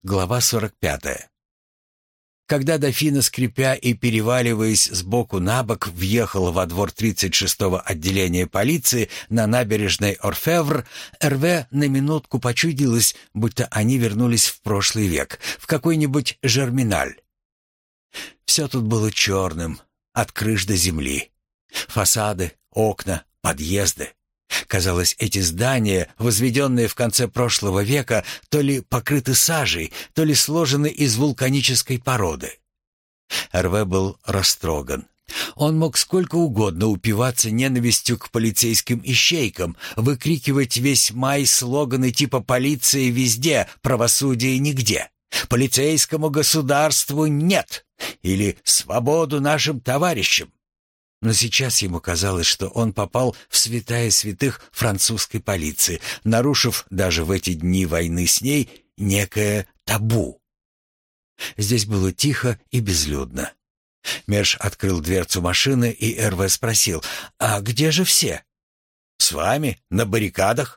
Глава 45. Когда дофина, скрипя и переваливаясь сбоку на бок, въехала во двор 36-го отделения полиции на набережной Орфевр, Эрве на минутку почудилось, будто они вернулись в прошлый век, в какой-нибудь Жерминаль. Все тут было черным, от крыш до земли. Фасады, окна, подъезды. Казалось, эти здания, возведенные в конце прошлого века, то ли покрыты сажей, то ли сложены из вулканической породы. Эрве был растроган. Он мог сколько угодно упиваться ненавистью к полицейским ищейкам, выкрикивать весь май слоганы типа «Полиция везде, правосудие нигде», «Полицейскому государству нет» или «Свободу нашим товарищам». Но сейчас ему казалось, что он попал в святая святых французской полиции, нарушив даже в эти дни войны с ней некое табу. Здесь было тихо и безлюдно. Мерш открыл дверцу машины, и Эрве спросил: «А где же все?» «С вами, на баррикадах».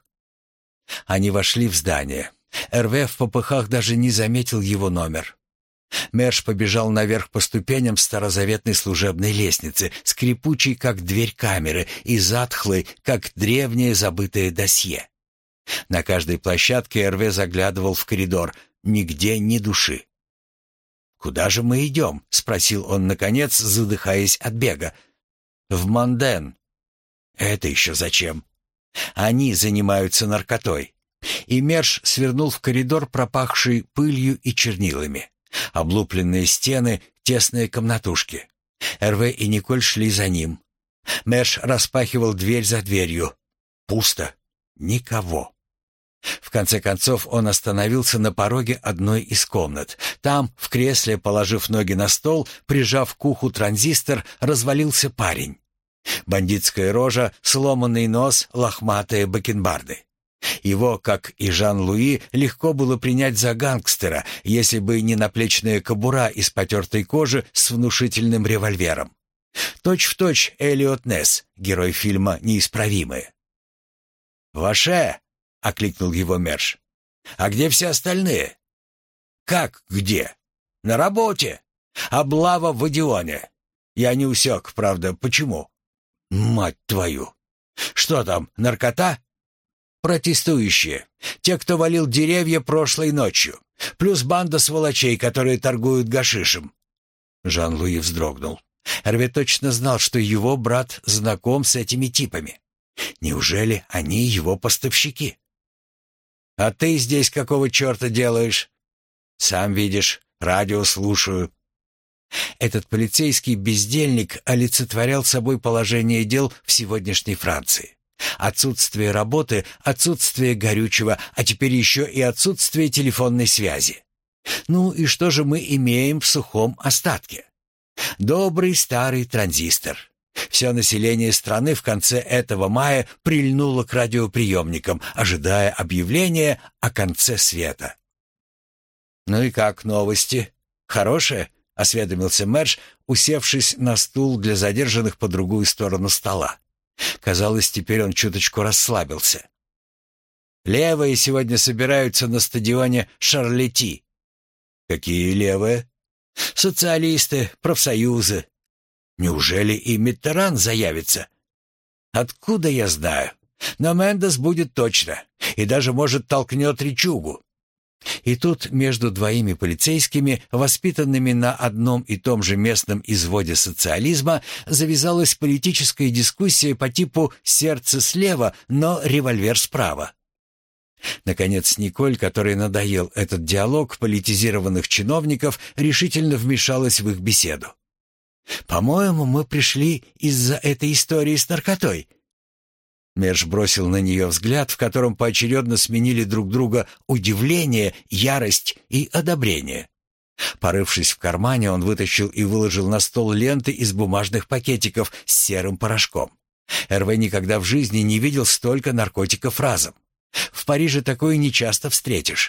Они вошли в здание. Эрве в попыхах даже не заметил его номер. Мерш побежал наверх по ступеням старозаветной служебной лестницы, скрипучей, как дверь камеры, и затхлой, как древнее забытое досье. На каждой площадке Эрве заглядывал в коридор. Нигде ни души. «Куда же мы идем?» — спросил он, наконец, задыхаясь от бега. «В Монден». «Это еще зачем?» «Они занимаются наркотой». И Мерш свернул в коридор, пропахший пылью и чернилами. Облупленные стены, тесные комнатушки. Эрве и Николь шли за ним. Мерш распахивал дверь за дверью. Пусто. Никого. В конце концов он остановился на пороге одной из комнат. Там, в кресле, положив ноги на стол, прижав к уху транзистор, развалился парень. Бандитская рожа, сломанный нос, лохматые бакенбарды. Его, как и Жан-Луи, легко было принять за гангстера, если бы не наплечная кобура из потертой кожи с внушительным револьвером. Точь-в-точь Элиот Несс, герой фильма «Неисправимые». «Ваше!» — окликнул его Мерш. «А где все остальные?» «Как где?» «На работе. Облава в Одеоне. Я не усек, правда, почему?» «Мать твою! Что там, наркота?» «Протестующие. Те, кто валил деревья прошлой ночью. Плюс банда сволочей, которые торгуют гашишем». Жан-Луи вздрогнул. Эрве точно знал, что его брат знаком с этими типами. Неужели они его поставщики? «А ты здесь какого черта делаешь?» «Сам видишь, радио слушаю». Этот полицейский бездельник олицетворял собой положение дел в сегодняшней Франции. Отсутствие работы, отсутствие горючего, а теперь еще и отсутствие телефонной связи. Ну и что же мы имеем в сухом остатке? Добрый старый транзистор. Все население страны в конце этого мая прильнуло к радиоприемникам, ожидая объявления о конце света. «Ну и как новости? Хорошие?» — осведомился Мерш, усевшись на стул для задержанных по другую сторону стола. Казалось, теперь он чуточку расслабился. «Левые сегодня собираются на стадионе Шарлетти». «Какие левые?» «Социалисты, профсоюзы». «Неужели и Миттеран заявится?» «Откуда я знаю? Но Мендес будет точно, и даже, может, толкнет речугу». И тут между двоими полицейскими, воспитанными на одном и том же местном изводе социализма, завязалась политическая дискуссия по типу «сердце слева, но револьвер справа». Наконец Николь, которой надоел этот диалог политизированных чиновников, решительно вмешалась в их беседу. «По-моему, мы пришли из-за этой истории с наркотой». Мерш бросил на нее взгляд, в котором поочередно сменили друг друга удивление, ярость и одобрение. Порывшись в кармане, он вытащил и выложил на стол ленты из бумажных пакетиков с серым порошком. Эрве никогда в жизни не видел столько наркотиков разом. В Париже такое нечасто встретишь.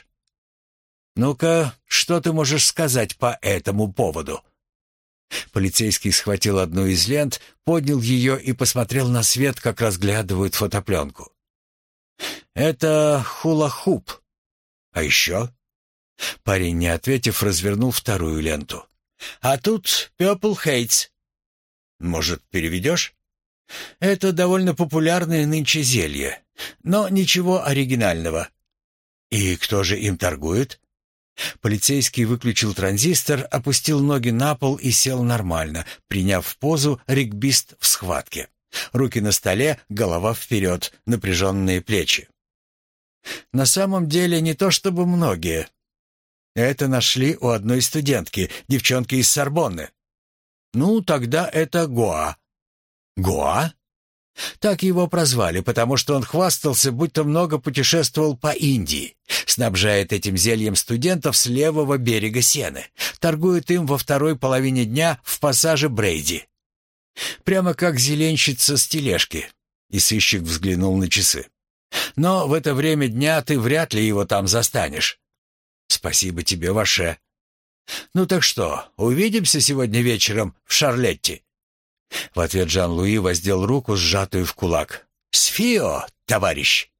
«Ну-ка, что ты можешь сказать по этому поводу?» Полицейский схватил одну из лент, поднял ее и посмотрел на свет, как разглядывают фотопленку. «Это хула-хуп. А еще?» Парень, не ответив, развернул вторую ленту. «А тут Purple Hates». «Может, переведешь?» «Это довольно популярное нынче зелье, но ничего оригинального». «И кто же им торгует?» Полицейский выключил транзистор, опустил ноги на пол и сел нормально, приняв позу регбист в схватке. Руки на столе, голова вперед, напряженные плечи. На самом деле не то чтобы многие. Это нашли у одной студентки, девчонки из Сорбонны. Ну, тогда это Гоа. Гоа? Так его прозвали, потому что он хвастался, будто много путешествовал по Индии. Снабжает этим зельем студентов с левого берега Сены. Торгует им во второй половине дня в пассаже Брейди. Прямо как зеленщица с тележки. И сыщик взглянул на часы. Но в это время дня ты вряд ли его там застанешь. Спасибо тебе, Ваше. Ну так что, увидимся сегодня вечером в Шарлетте? В ответ Жан-Луи воздел руку, сжатую в кулак. «Сфио, товарищ!»